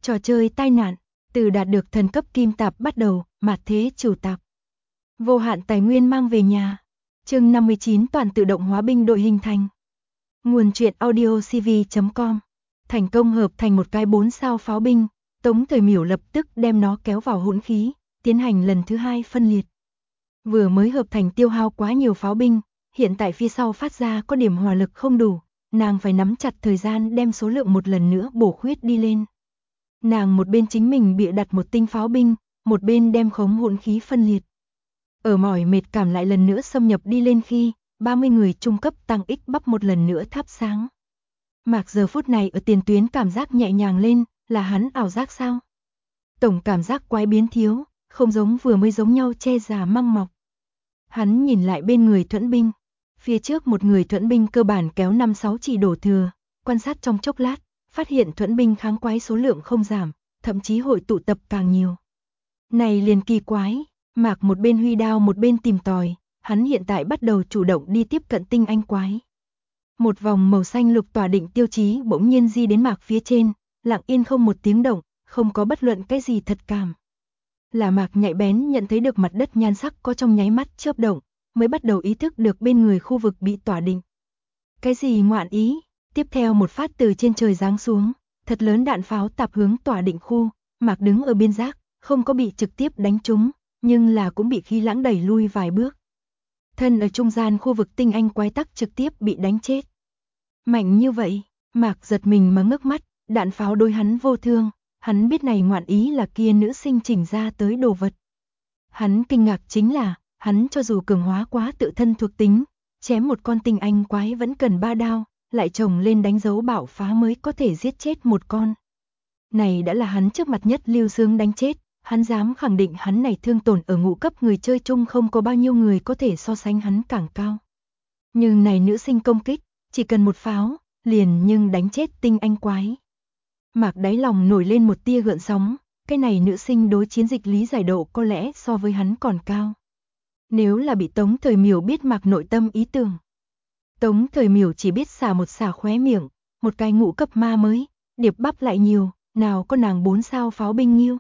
Trò chơi tai nạn, từ đạt được thần cấp kim tạp bắt đầu, mạt thế chủ tạp. Vô hạn tài nguyên mang về nhà. Chương 59 toàn tự động hóa binh đội hình thành. Nguồn truyện audio cv.com. Thành công hợp thành một cái 4 sao pháo binh, Tống Thời Miểu lập tức đem nó kéo vào hỗn khí, tiến hành lần thứ 2 phân liệt. Vừa mới hợp thành tiêu hao quá nhiều pháo binh, hiện tại phía sau phát ra có điểm hỏa lực không đủ, nàng phải nắm chặt thời gian đem số lượng một lần nữa bổ khuyết đi lên. Nàng một bên chính mình bịa đặt một tinh pháo binh, một bên đem khống hỗn khí phân liệt. Ở mỏi mệt cảm lại lần nữa xâm nhập đi lên khi 30 người trung cấp tăng ích bắp một lần nữa thắp sáng. Mạc giờ phút này ở tiền tuyến cảm giác nhẹ nhàng lên, là hắn ảo giác sao? Tổng cảm giác quái biến thiếu, không giống vừa mới giống nhau che già măng mọc. Hắn nhìn lại bên người thuẫn binh, phía trước một người thuẫn binh cơ bản kéo 5-6 chỉ đổ thừa, quan sát trong chốc lát, phát hiện thuẫn binh kháng quái số lượng không giảm, thậm chí hội tụ tập càng nhiều. Này liền kỳ quái, Mạc một bên huy đao một bên tìm tòi, hắn hiện tại bắt đầu chủ động đi tiếp cận tinh anh quái. Một vòng màu xanh lục tỏa định tiêu chí bỗng nhiên di đến Mạc phía trên, lặng yên không một tiếng động, không có bất luận cái gì thật cảm. Là Mạc nhạy bén nhận thấy được mặt đất nhan sắc có trong nháy mắt chớp động, mới bắt đầu ý thức được bên người khu vực bị tỏa định. Cái gì ngoạn ý? Tiếp theo một phát từ trên trời giáng xuống, thật lớn đạn pháo tạp hướng tỏa định khu, Mạc đứng ở biên giác, không có bị trực tiếp đánh trúng, nhưng là cũng bị khí lãng đẩy lui vài bước. Thân ở trung gian khu vực tinh anh quái tắc trực tiếp bị đánh chết. Mạnh như vậy, Mạc giật mình mà ngước mắt, đạn pháo đối hắn vô thương, hắn biết này ngoạn ý là kia nữ sinh chỉnh ra tới đồ vật. Hắn kinh ngạc chính là, hắn cho dù cường hóa quá tự thân thuộc tính, chém một con tinh anh quái vẫn cần 3 đao, lại chồng lên đánh dấu bạo phá mới có thể giết chết một con. Này đã là hắn trước mặt nhất lưu xương đánh chết, hắn dám khẳng định hắn này thương tổn ở ngũ cấp người chơi chung không có bao nhiêu người có thể so sánh hắn càng cao. Nhưng này nữ sinh công kích, chỉ cần một pháo, liền nhưng đánh chết tinh anh quái. Mạc đáy lòng nổi lên một tia gợn sóng, cái này nữ sinh đối chiến dịch lý giải độ có lẽ so với hắn còn cao. Nếu là bị Tống Thời Miểu biết Mạc nội tâm ý tưởng. Tống Thời Miểu chỉ biết xả một xả khóe miệng, một cái ngũ cấp ma mới, điệp bắp lại nhiều, nào có nàng 4 sao pháo binh nhiêu.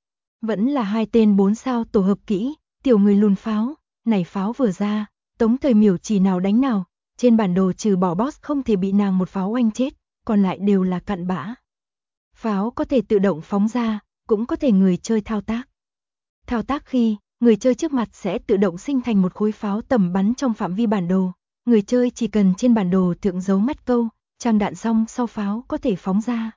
Vẫn là 2 tên 4 sao tổ hợp kỹ, tiểu người lùn pháo, này pháo vừa ra, Tống Thời Miểu chỉ nào đánh nào, trên bản đồ trừ bỏ boss không thể bị nàng một pháo oanh chết, còn lại đều là cặn bã. Pháo có thể tự động phóng ra, cũng có thể người chơi thao tác. Thao tác khi, người chơi trước mặt sẽ tự động sinh thành một khối pháo tầm bắn trong phạm vi bản đồ, người chơi chỉ cần trên bản đồ thượng dấu mắt câu, trang đạn xong sau pháo có thể phóng ra.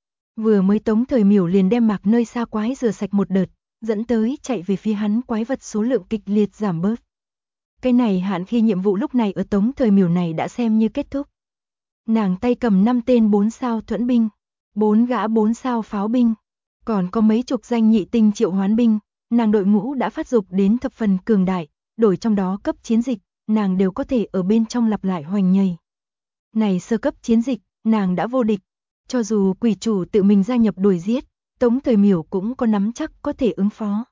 Vừa mới Tống Thời Miểu liền đem Mạc nơi xa quái rửa sạch một đợt, dẫn tới chạy về phía hắn quái vật số lượng kịch liệt giảm bớt. Cái này hạn khi nhiệm vụ lúc này ở Tống Thời Miểu này đã xem như kết thúc. Nàng tay cầm 5 tên 4 sao thuẫn binh, 4 gã 4 sao pháo binh, còn có mấy chục danh nhị tinh triệu hoán binh, nàng đội ngũ đã phát dục đến thập phần cường đại, đổi trong đó cấp chiến dịch, nàng đều có thể ở bên trong lặp lại hoành nhảy. Này sơ cấp chiến dịch, nàng đã vô địch, cho dù quỷ chủ tự mình gia nhập đuổi giết, Tống Thời Miểu cũng có nắm chắc có thể ứng phó.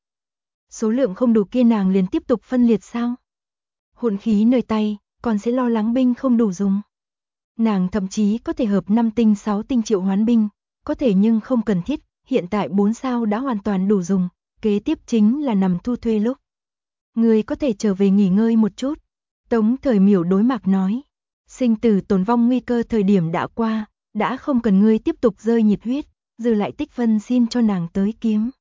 Số lượng không đủ kia nàng liền tiếp tục phân liệt sao? Hỗn khí nơi tay, còn sẽ lo lắng binh không đủ dùng. Nàng thậm chí có thể hợp 5 tinh 6 tinh triệu hoán binh, có thể nhưng không cần thiết, hiện tại 4 sao đã hoàn toàn đủ dùng, kế tiếp chính là nằm thu thuê lúc. Ngươi có thể trở về nghỉ ngơi một chút, Tống Thời Miểu đối Mạc nói. Sinh tử tồn vong nguy cơ thời điểm đã qua, đã không cần ngươi tiếp tục rơi nhiệt huyết, dư lại tích phân xin cho nàng tới kiếm.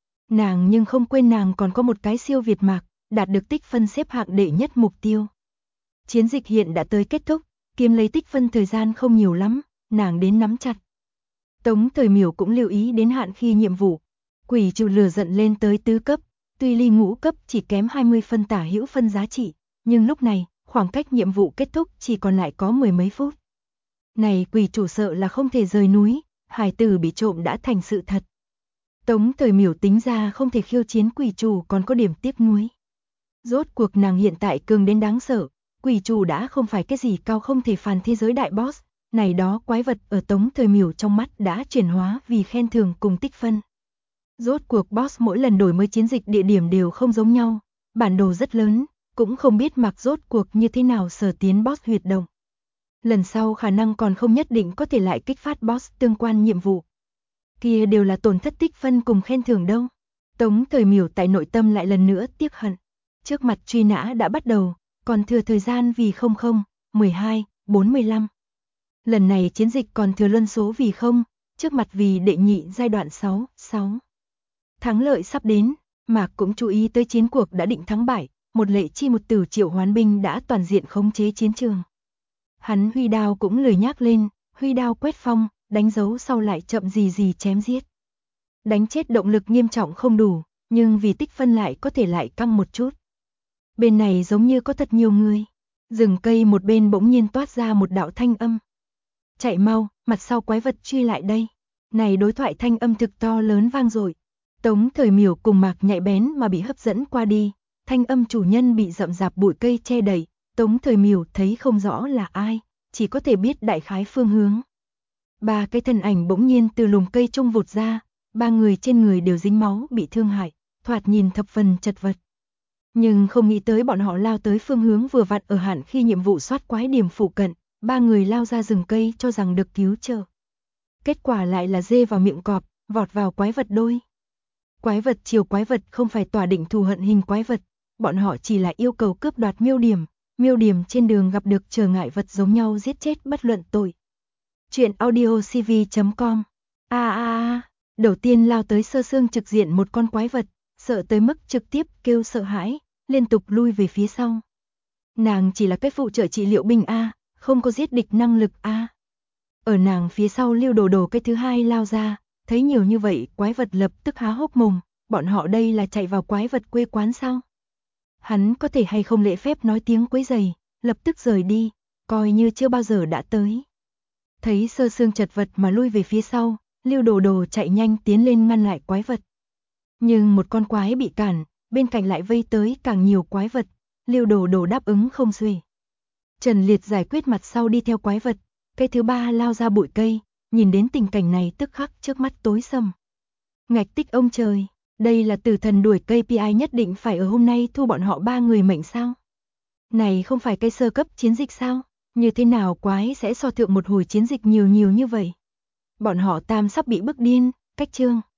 Nàng nhưng không quên nàng còn có một cái siêu việt Mạc, đạt được tích phân xếp hạng đệ nhất mục tiêu. Chiến dịch hiện đã tới kết thúc, kiếm lấy tích phân thời gian không nhiều lắm, nàng đến nắm chặt. Tống Thời Miểu cũng lưu ý đến hạn khi nhiệm vụ, quỷ chủ lửa giận lên tới tứ cấp, tuy ly ngũ cấp chỉ kém 20 phân tả hữu phân giá trị, nhưng lúc này, khoảng cách nhiệm vụ kết thúc chỉ còn lại có 10 mấy phút. Này quỷ chủ sợ là không thể rời núi, hải tử bị trộm đã thành sự thật. Tống Thời Miểu tính ra không thể khiêu chiến quỷ chủ còn có điểm tiếc nuối. Rốt cuộc nàng hiện tại cường đến đáng sợ, quỷ chủ đã không phải cái gì cao không thể phàn thế giới đại boss, này đó quái vật ở Tống Thời Miểu trong mắt đã chuyển hóa vì khen thưởng cùng tích phân. Rốt cuộc boss mỗi lần đổi mới chiến dịch địa điểm đều không giống nhau, bản đồ rất lớn, cũng không biết Mạc rốt cuộc như thế nào sở tiến boss huyệt động. Lần sau khả năng còn không nhất định có thể lại kích phát boss tương quan nhiệm vụ. kia đều là tổn thất tích phân cùng khen thưởng đâu. Tống Thời Miểu tại nội tâm lại lần nữa tiếc hận. Trước mặt truy nã đã bắt đầu, còn thừa thời gian vì 00, 12, 45. Lần này chiến dịch còn thừa luân số vì 0, trước mặt vì đệ nhị giai đoạn 6. Thắng lợi sắp đến, Mạc cũng chú ý tới chiến cuộc đã định thắng bại, một lệ chi một tử triệu hoán binh đã toàn diện khống chế chiến trường. Hắn huy đao cũng lười nhác lên, huy đao quét phong, đánh dấu sau lại chậm gì chém giết. Đánh chết động lực nghiêm trọng không đủ, nhưng vì tích phân lại có thể lại căng một chút. Bên này giống như có thật nhiều người. Rừng cây một bên bỗng nhiên toát ra một đạo thanh âm. Chạy mau, mặt sau quái vật truy lại đây. Này đối thoại thanh âm thực to lớn vang dội. Tống Thời Miểu cùng Mạc nhạy bén mà bị hấp dẫn qua đi. Thanh âm chủ nhân bị rậm rạp bụi cây che đậy. Tống Thời Miểu thấy không rõ là ai, chỉ có thể biết đại khái phương hướng. Ba cái thân ảnh bỗng nhiên từ lùm cây trung vụt ra. Ba người trên người đều dính máu bị thương hại, thoạt nhìn thập phần chật vật. Nhưng không nghĩ tới bọn họ lao tới phương hướng vừa vặn ở hạn khi nhiệm vụ soát quái điểm phụ cận, ba người lao ra rừng cây cho rằng được cứu trợ. Kết quả lại là dê vào miệng cọp, vọt vào quái vật đôi. Quái vật chiều quái vật không phải tỏa định thù hận hình quái vật, bọn họ chỉ là yêu cầu cướp đoạt miêu điểm trên đường gặp được trở ngại vật giống nhau giết chết bất luận tội. Chuyện audiocv.com. Đầu tiên lao tới Sơ Sương trực diện một con quái vật, sợ tới mức trực tiếp kêu sợ hãi, liên tục lui về phía sau. Nàng chỉ là cái phụ trợ trị liệu binh không có giết địch năng lực Ở nàng phía sau Lưu Đồ Đồ cái thứ hai lao ra, thấy nhiều như vậy quái vật lập tức há hốc mồm, bọn họ đây là chạy vào quái vật quê quán sao? Hắn có thể hay không lễ phép nói tiếng quấy rầy, lập tức rời đi, coi như chưa bao giờ đã tới. Thấy Sơ Sương chật vật mà lui về phía sau, Lưu Đồ Đồ chạy nhanh tiến lên ngăn lại quái vật. Nhưng một con quái bị cản, bên cạnh lại vây tới càng nhiều quái vật, Lưu Đồ Đồ đáp ứng không xuể. Trần Liệt giải quyết mặt sau đi theo quái vật, cái thứ ba lao ra bụi cây, nhìn đến tình cảnh này tức khắc trước mắt tối sầm. Ngạch tích ông trời, đây là tử thần đuổi KPI nhất định phải ở hôm nay thu bọn họ ba người mệnh sao? Này không phải cây sơ cấp chiến dịch sao? Như thế nào quái sẽ so thượng một hồi chiến dịch nhiều như vậy? Bọn họ tam sắp bị bức điên, cách chương.